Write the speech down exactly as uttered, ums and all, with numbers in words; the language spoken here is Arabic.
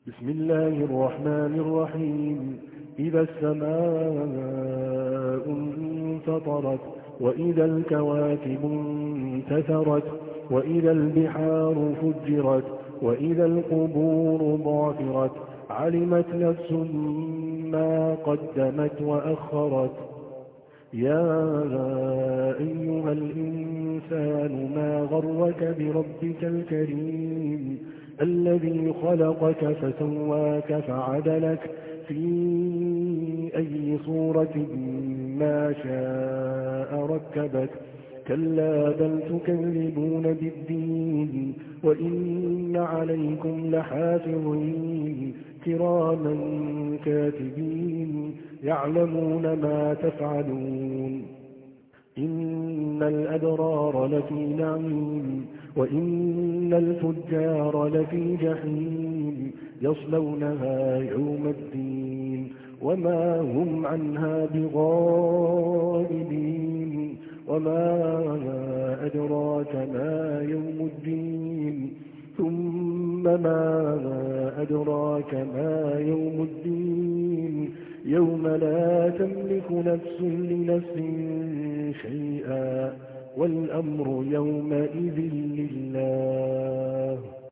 بسم الله الرحمن الرحيم. إذا السماء انفطرت وإذا الكواكب انتثرت وإذا البحار فجرت وإذا القبور بعثرت علمت نفس ما قدمت وأخرت. يا أيها الإنسان ما غرك بربك الكريم الذي خلقك فسواك فعدلك في أي صورة ما شاء ركبك. كلا بل تكذبون بالدين وإن عليكم لحافظين كراما كاتبين يعلمون ما تفعلون. إن الأبرار لفي نعيم وإن الفجار لفي جحيم يصلونها يوم الدين وما هم عنها بغائبين. وما أدراك ما يوم الدين ثم ما أدراك ما يوم الدين يوم لا تملك نفس لنفس شيئا والأمر يومئذ لله.